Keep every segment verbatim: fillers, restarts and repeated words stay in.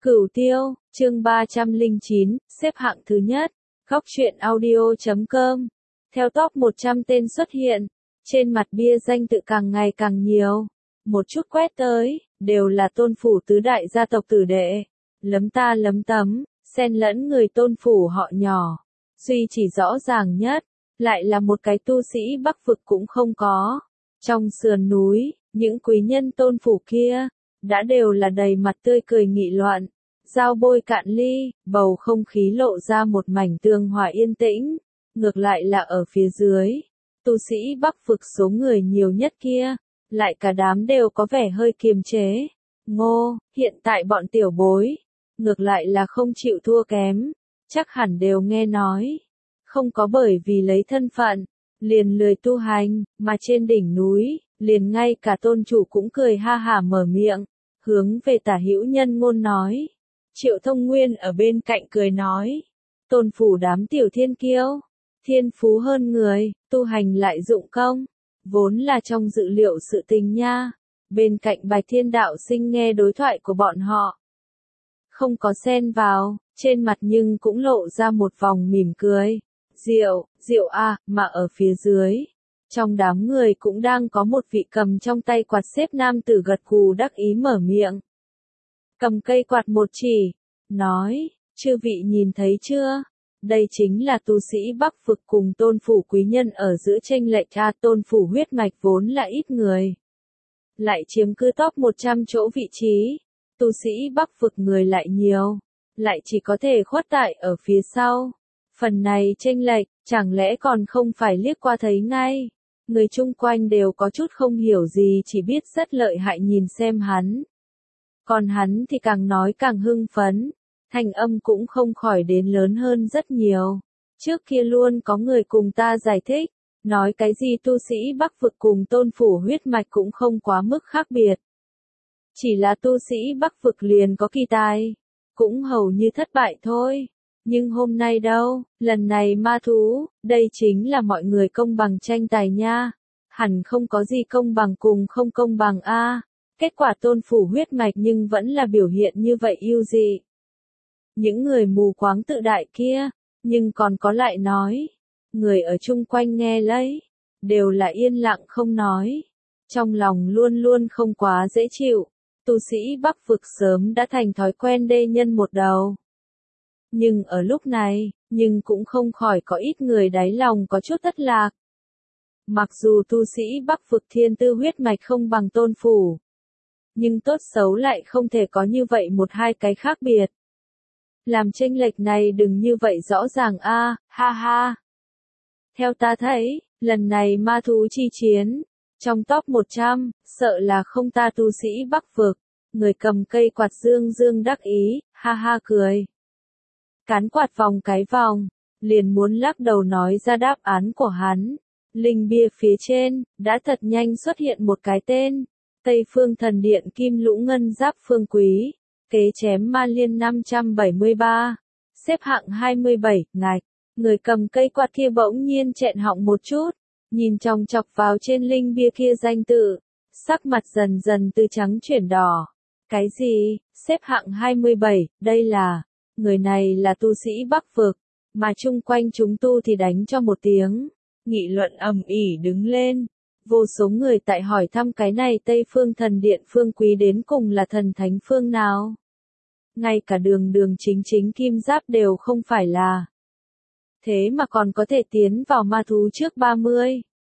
Cửu Tiêu, chương ba trăm lẻ chín, xếp hạng thứ nhất, góc truyện audio chấm com. Theo top một trăm tên xuất hiện, trên mặt bia danh tự càng ngày càng nhiều. Một chút quét tới, đều là tôn phủ tứ đại gia tộc tử đệ. Lấm ta lấm tấm, xen lẫn người tôn phủ họ nhỏ. Duy chỉ rõ ràng nhất, lại là một cái tu sĩ Bắc vực cũng không có. Trong sườn núi, những quý nhân tôn phủ kia, đã đều là đầy mặt tươi cười nghị luận. Dao bôi cạn ly, bầu không khí lộ ra một mảnh tương hòa yên tĩnh. Ngược lại là ở phía dưới, tu sĩ Bắc vực số người nhiều nhất kia, lại cả đám đều có vẻ hơi kiềm chế. Ngô, hiện tại bọn tiểu bối, ngược lại là không chịu thua kém, chắc hẳn đều nghe nói. Không có bởi vì lấy thân phận, liền lười tu hành, mà trên đỉnh núi, liền ngay cả tôn chủ cũng cười ha hả mở miệng, hướng về Tả Hữu Nhân Ngôn nói. Triệu Thông Nguyên ở bên cạnh cười nói, tôn phủ đám tiểu thiên kiêu, thiên phú hơn người, tu hành lại dụng công, vốn là trong dự liệu sự tình nha. Bên cạnh Bạch Thiên Đạo Sinh nghe đối thoại của bọn họ, không có xen vào, trên mặt nhưng cũng lộ ra một vòng mỉm cười. Diệu, diệu a, mà ở phía dưới, trong đám người cũng đang có một vị cầm trong tay quạt xếp nam tử gật gù đắc ý mở miệng. Cầm cây quạt một chỉ, nói, chư vị nhìn thấy chưa? Đây chính là tu sĩ Bắc vực cùng tôn phủ quý nhân ở giữa chênh lệch a, tôn phủ huyết mạch vốn là ít người, lại chiếm cứ top một trăm chỗ vị trí, tu sĩ Bắc vực người lại nhiều, lại chỉ có thể khuất tại ở phía sau. Phần này chênh lệch, chẳng lẽ còn không phải liếc qua thấy ngay? Người chung quanh đều có chút không hiểu gì, chỉ biết rất lợi hại nhìn xem hắn. Còn hắn thì càng nói càng hưng phấn, thanh âm cũng không khỏi đến lớn hơn rất nhiều. Trước kia luôn có người cùng ta giải thích, nói cái gì tu sĩ Bắc vực cùng tôn phủ huyết mạch cũng không quá mức khác biệt. Chỉ là tu sĩ Bắc vực liền có kỳ tài, cũng hầu như thất bại thôi. Nhưng hôm nay đâu, lần này ma thú, đây chính là mọi người công bằng tranh tài nha. Hẳn không có gì công bằng cùng không công bằng a. Kết quả tôn phủ huyết mạch nhưng vẫn là biểu hiện như vậy ưu dị. Những người mù quáng tự đại kia, nhưng còn có lại nói. Người ở chung quanh nghe lấy, đều là yên lặng không nói. Trong lòng luôn luôn không quá dễ chịu, tu sĩ Bắc vực sớm đã thành thói quen đê nhân một đầu. Nhưng ở lúc này, nhưng cũng không khỏi có ít người đáy lòng có chút thất lạc. Mặc dù tu sĩ Bắc vực thiên tư huyết mạch không bằng tôn phủ, nhưng tốt xấu lại không thể có như vậy một hai cái khác biệt. Làm chênh lệch này đừng như vậy rõ ràng a, ha ha. Theo ta thấy, lần này ma thú chi chiến, trong top một trăm, sợ là không ta tu sĩ Bắc vực. Người cầm cây quạt dương dương đắc ý, ha ha cười. Cán quạt vòng cái vòng, liền muốn lắc đầu nói ra đáp án của hắn. Linh bia phía trên, đã thật nhanh xuất hiện một cái tên. Tây Phương Thần Điện Kim Lũ Ngân Giáp Phương Quý, kế chém ma liên năm trăm bảy mươi ba, xếp hạng hai mươi bảy, ngạch. Người cầm cây quạt kia bỗng nhiên chẹn họng một chút, nhìn chòng chọc vào trên linh bia kia danh tự, sắc mặt dần dần từ trắng chuyển đỏ. Cái gì, xếp hạng hai mươi bảy, đây là, người này là tu sĩ Bắc vực, mà chung quanh chúng tu thì đánh cho một tiếng, nghị luận ầm ĩ đứng lên. Vô số người tại hỏi thăm cái này Tây Phương Thần Điện Phương Quý đến cùng là thần thánh phương nào. Ngay cả đường đường chính chính kim giáp đều không phải là. Thế mà còn có thể tiến vào ma thú trước ba mươi.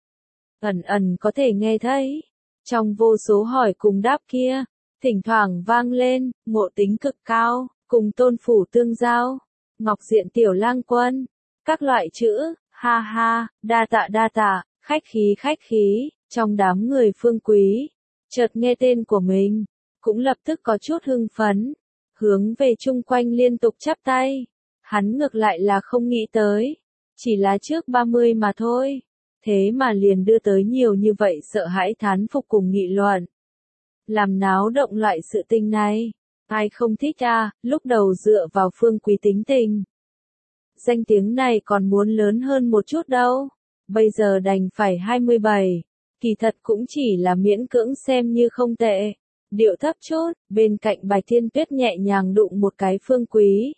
Ẩn ẩn có thể nghe thấy. Trong vô số hỏi cùng đáp kia, thỉnh thoảng vang lên, ngộ tính cực cao, cùng tôn phủ tương giao, ngọc diện tiểu lang quân, các loại chữ, ha ha, đa tạ đa tạ. Khách khí khách khí, trong đám người Phương Quý, chợt nghe tên của mình, cũng lập tức có chút hưng phấn, hướng về chung quanh liên tục chắp tay. Hắn ngược lại là không nghĩ tới, chỉ là trước ba mươi mà thôi, thế mà liền đưa tới nhiều như vậy sợ hãi thán phục cùng nghị luận. Làm náo động loại sự tình này, ai không thích à, lúc đầu dựa vào Phương Quý tính tình. Danh tiếng này còn muốn lớn hơn một chút đâu. Bây giờ đành phải hai mươi bảy, kỳ thật cũng chỉ là miễn cưỡng xem như không tệ. điệu thấp chút, bên cạnh Bạch Thiên Tuyết nhẹ nhàng đụng một cái Phương Quý.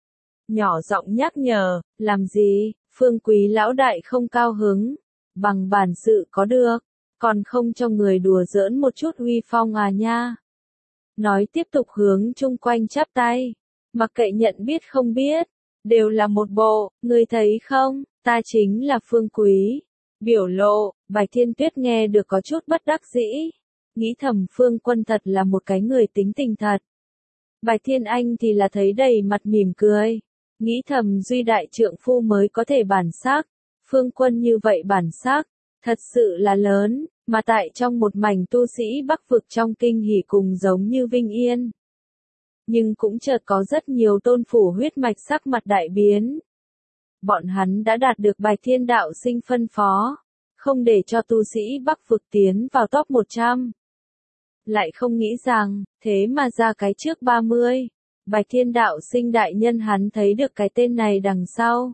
Nhỏ giọng nhắc nhở, làm gì, Phương Quý lão đại không cao hứng, bằng bản sự có được, còn không cho người đùa giỡn một chút uy phong à nha. Nói tiếp tục hướng chung quanh chắp tay, mặc kệ nhận biết không biết, đều là một bộ, ngươi thấy không, ta chính là Phương Quý. Biểu lộ, Bạch Thiên Tuyết nghe được có chút bất đắc dĩ, nghĩ thầm Phương Quân thật là một cái người tính tình thật. Bạch Thiên Anh thì là thấy đầy mặt mỉm cười, nghĩ thầm Duy đại trượng phu mới có thể bản sắc, Phương Quân như vậy bản sắc, thật sự là lớn, mà tại trong một mảnh tu sĩ Bắc vực trong kinh hỉ cùng giống như Vinh Yên. Nhưng cũng chợt có rất nhiều tôn phủ huyết mạch sắc mặt đại biến. Bọn hắn đã đạt được Bạch Thiên đạo sinh phân phó, không để cho tu sĩ Bắc vực tiến vào top một trăm. Lại không nghĩ rằng, thế mà ra cái trước ba mươi, Bạch Thiên đạo sinh đại nhân hắn thấy được cái tên này đằng sau.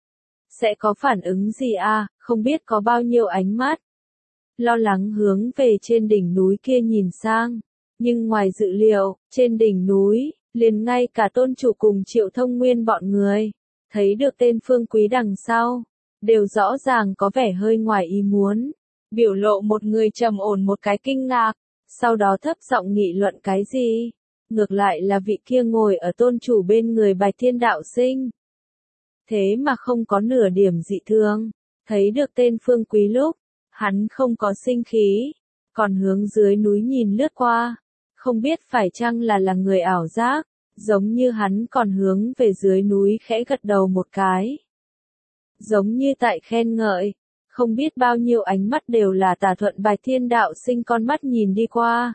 Sẽ có phản ứng gì à, không biết có bao nhiêu ánh mắt. Lo lắng hướng về trên đỉnh núi kia nhìn sang, nhưng ngoài dự liệu, trên đỉnh núi, liền ngay cả tôn chủ cùng Triệu Thông Nguyên bọn người, thấy được tên Phương Quý đằng sau, đều rõ ràng có vẻ hơi ngoài ý muốn, biểu lộ một người trầm ổn một cái kinh ngạc, sau đó thấp giọng nghị luận cái gì, ngược lại là vị kia ngồi ở tôn chủ bên người Bạch Thiên đạo sinh. Thế mà không có nửa điểm dị thường, thấy được tên Phương Quý lúc, hắn không có sinh khí, còn hướng dưới núi nhìn lướt qua, không biết phải chăng là là người ảo giác, giống như hắn còn hướng về dưới núi khẽ gật đầu một cái. Giống như tại khen ngợi, không biết bao nhiêu ánh mắt đều là Tả Thuận Bạch Thiên đạo sinh con mắt nhìn đi qua.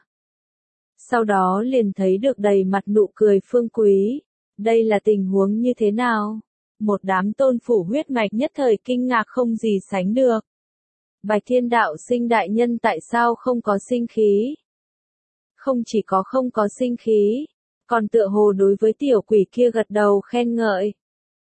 Sau đó liền thấy được đầy mặt nụ cười Phương Quý, đây là tình huống như thế nào? Một đám tôn phủ huyết mạch nhất thời kinh ngạc không gì sánh được. Bạch Thiên đạo sinh đại nhân tại sao không có sinh khí? Không chỉ có không có sinh khí, còn tựa hồ đối với tiểu quỷ kia gật đầu khen ngợi.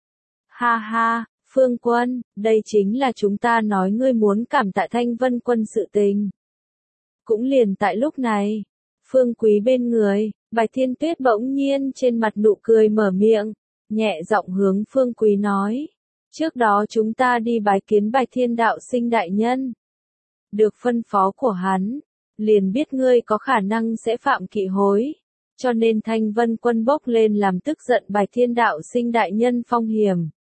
Ha ha, Phương Quân, đây chính là chúng ta nói ngươi muốn cảm tạ Thanh Vân Quân sự tình. Cũng liền tại lúc này, Phương Quý bên người, Bạch Thiên Tuyết bỗng nhiên trên mặt nụ cười mở miệng, nhẹ giọng hướng Phương Quý nói. Trước đó chúng ta đi bái kiến Bạch Thiên đạo sinh đại nhân. Được phân phó của hắn, liền biết ngươi có khả năng sẽ phạm kỵ hối, cho nên Thanh Vân Quân bốc lên làm tức giận Bạch Thiên đạo sinh đại nhân phong hiểm.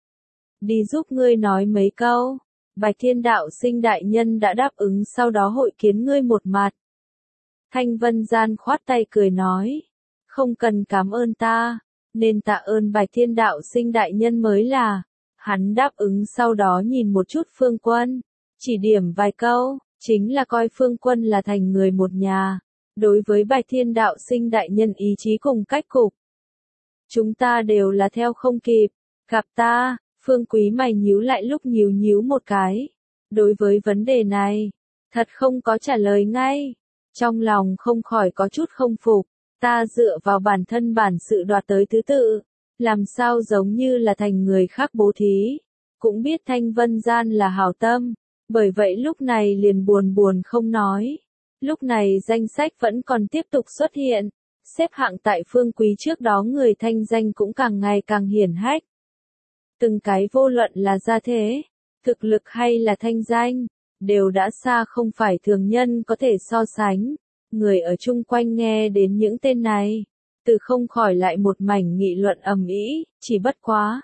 Đi giúp ngươi nói mấy câu, Bạch Thiên đạo sinh đại nhân đã đáp ứng sau đó hội kiến ngươi một mặt. Thanh Vân gian khoát tay cười nói, không cần cảm ơn ta, nên tạ ơn Bạch Thiên đạo sinh đại nhân mới là. Hắn đáp ứng sau đó nhìn một chút Phương Quân, chỉ điểm vài câu, chính là coi Phương Quân là thành người một nhà, đối với Bạch Thiên đạo sinh đại nhân ý chí cùng cách cục. Chúng ta đều là theo không kịp, gặp ta, Phương Quý mày nhíu lại lúc nhíu nhíu một cái. Đối với vấn đề này, thật không có trả lời ngay, trong lòng không khỏi có chút không phục, ta dựa vào bản thân bản sự đoạt tới thứ tự. Làm sao giống như là thành người khác bố thí, cũng biết Thanh Vân gian là hảo tâm, bởi vậy lúc này liền buồn buồn không nói. Lúc này danh sách vẫn còn tiếp tục xuất hiện, xếp hạng tại Phương Quý trước đó người thanh danh cũng càng ngày càng hiển hách. Từng cái vô luận là gia thế, thực lực hay là thanh danh, đều đã xa không phải thường nhân có thể so sánh. Người ở chung quanh nghe đến những tên này, từ không khỏi lại một mảnh nghị luận ầm ĩ, chỉ bất quá.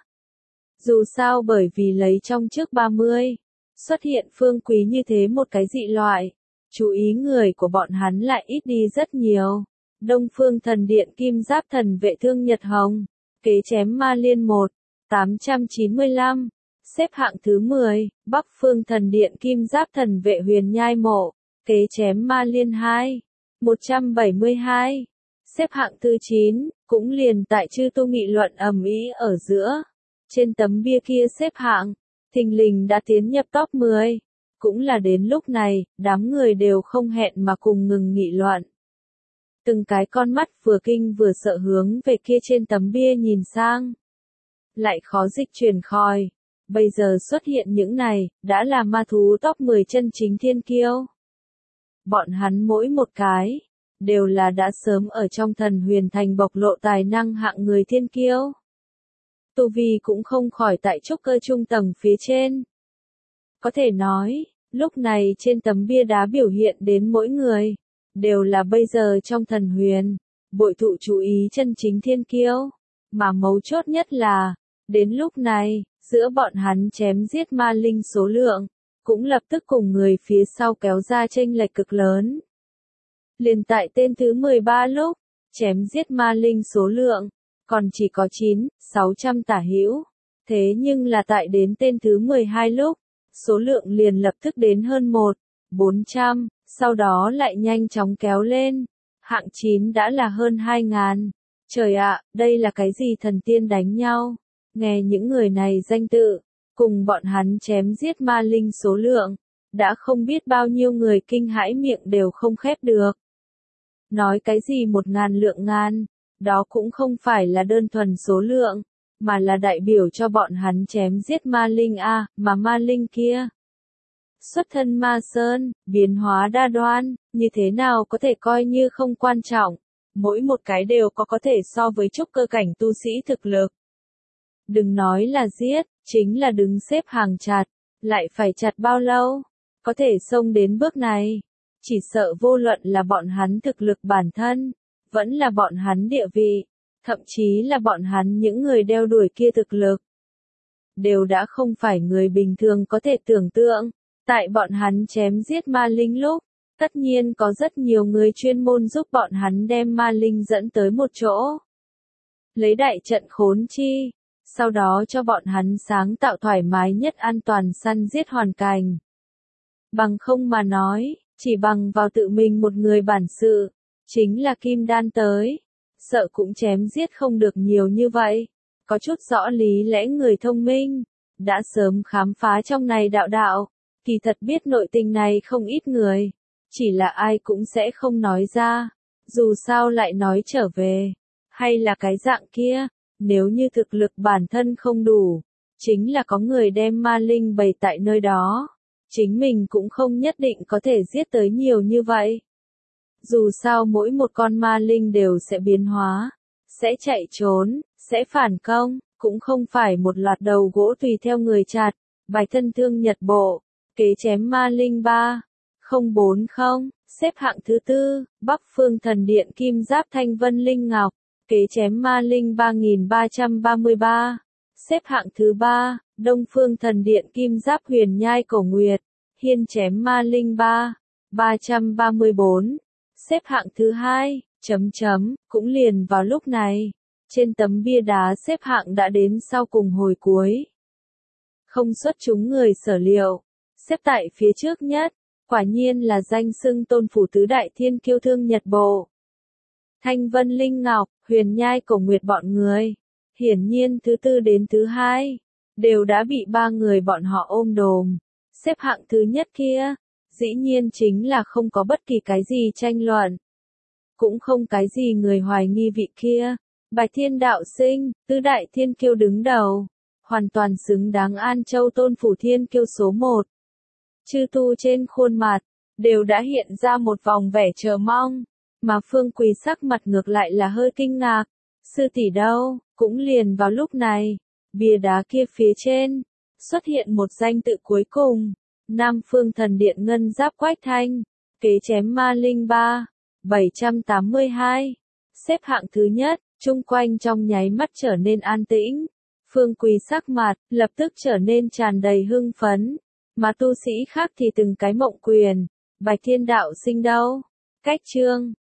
Dù sao bởi vì lấy trong trước ba mươi, xuất hiện Phương Quý như thế một cái dị loại, chú ý người của bọn hắn lại ít đi rất nhiều. Đông Phương Thần Điện Kim Giáp Thần Vệ Thương Nhật Hồng, kế chém Ma Liên một, tám trăm chín mươi lăm, xếp hạng thứ mười, Bắc Phương Thần Điện Kim Giáp Thần Vệ Huyền Nhai Mộ, kế chém Ma Liên hai, một trăm bảy mươi hai. Xếp hạng thứ chín, cũng liền tại chư tu nghị luận ầm ĩ ở giữa. Trên tấm bia kia xếp hạng, thình lình đã tiến nhập top mười. Cũng là đến lúc này, đám người đều không hẹn mà cùng ngừng nghị luận. Từng cái con mắt vừa kinh vừa sợ hướng về kia trên tấm bia nhìn sang. Lại khó dịch chuyển khỏi. Bây giờ xuất hiện những này, đã là ma thú top mười chân chính thiên kiêu. Bọn hắn mỗi một cái, đều là đã sớm ở trong thần huyền thành bộc lộ tài năng hạng người thiên kiêu. Tu vi cũng không khỏi tại trúc cơ trung tầng phía trên. Có thể nói, lúc này trên tấm bia đá biểu hiện đến mỗi người, đều là bây giờ trong thần huyền, bội thụ chú ý chân chính thiên kiêu. Mà mấu chốt nhất là, đến lúc này, giữa bọn hắn chém giết ma linh số lượng, cũng lập tức cùng người phía sau kéo ra chênh lệch cực lớn. Liền tại tên thứ mười ba lúc, chém giết ma linh số lượng, còn chỉ có chín, sáu trăm tả hữu. Thế nhưng là tại đến tên thứ mười hai lúc, số lượng liền lập tức đến hơn một, bốn trăm, sau đó lại nhanh chóng kéo lên. Hạng chín đã là hơn hai ngàn. Trời ạ, đây là cái gì thần tiên đánh nhau? Nghe những người này danh tự, cùng bọn hắn chém giết ma linh số lượng, đã không biết bao nhiêu người kinh hãi miệng đều không khép được. Nói cái gì một ngàn lượng ngàn, đó cũng không phải là đơn thuần số lượng, mà là đại biểu cho bọn hắn chém giết ma linh a, mà ma linh kia. Xuất thân ma sơn, biến hóa đa đoan, như thế nào có thể coi như không quan trọng, mỗi một cái đều có có thể so với trúc cơ cảnh tu sĩ thực lực. Đừng nói là giết, chính là đứng xếp hàng chặt, lại phải chặt bao lâu, có thể xông đến bước này. Chỉ sợ vô luận là bọn hắn thực lực bản thân, vẫn là bọn hắn địa vị, thậm chí là bọn hắn những người đeo đuổi kia thực lực, đều đã không phải người bình thường có thể tưởng tượng. Tại bọn hắn chém giết ma linh lúc, tất nhiên có rất nhiều người chuyên môn giúp bọn hắn đem ma linh dẫn tới một chỗ. Lấy đại trận khốn chi, sau đó cho bọn hắn sáng tạo thoải mái nhất an toàn săn giết hoàn cảnh. Bằng không mà nói, chỉ bằng vào tự mình một người bản sự, chính là kim đan tới, sợ cũng chém giết không được nhiều như vậy. Có chút rõ lý lẽ người thông minh, đã sớm khám phá trong này đạo đạo, kỳ thật biết nội tình này không ít người, chỉ là ai cũng sẽ không nói ra, dù sao lại nói trở về, hay là cái dạng kia, nếu như thực lực bản thân không đủ, chính là có người đem ma linh bày tại nơi đó. Chính mình cũng không nhất định có thể giết tới nhiều như vậy. Dù sao mỗi một con ma linh đều sẽ biến hóa, sẽ chạy trốn, sẽ phản công, cũng không phải một loạt đầu gỗ tùy theo người chặt. Bài thân thương nhật bộ, kế chém ma linh ba không bốn không, xếp hạng thứ tư, Bắc Phương Thần Điện Kim Giáp Thanh Vân Linh Ngọc, kế chém ma linh ba nghìn ba trăm ba mươi ba. Xếp hạng thứ ba, Đông Phương Thần Điện Kim Giáp Huyền Nhai Cổ Nguyệt, hiên chém ma linh ba, ba trăm ba mươi bốn. Xếp hạng thứ hai, chấm chấm, cũng liền vào lúc này, trên tấm bia đá xếp hạng đã đến sau cùng hồi cuối. Không xuất chúng người sở liệu, xếp tại phía trước nhất, quả nhiên là danh xưng tôn phủ tứ đại thiên kiêu thương Nhật Bộ. Thanh Vân Linh Ngọc, Huyền Nhai Cổ Nguyệt bọn người. Hiển nhiên thứ tư đến thứ hai, đều đã bị ba người bọn họ ôm đồm. Xếp hạng thứ nhất kia, dĩ nhiên chính là không có bất kỳ cái gì tranh luận. Cũng không cái gì người hoài nghi vị kia. Bạch Thiên Đạo Sinh, tứ đại thiên kiêu đứng đầu. Hoàn toàn xứng đáng An Châu tôn phủ thiên kiêu số một. Chư tu trên khuôn mặt, đều đã hiện ra một vòng vẻ chờ mong. Mà Phương Quỳ sắc mặt ngược lại là hơi kinh ngạc. Sư tỷ đâu? Cũng liền vào lúc này, bia đá kia phía trên, xuất hiện một danh tự cuối cùng, Nam Phương Thần Điện Ngân Giáp Quách Thanh, kế chém ma linh ba, bảy trăm tám mươi hai, xếp hạng thứ nhất, chung quanh trong nháy mắt trở nên an tĩnh, Phương Quỳ sắc mặt, lập tức trở nên tràn đầy hưng phấn, mà tu sĩ khác thì từng cái mộng quyền, Bạch Thiên Đạo Sinh đâu, cách chương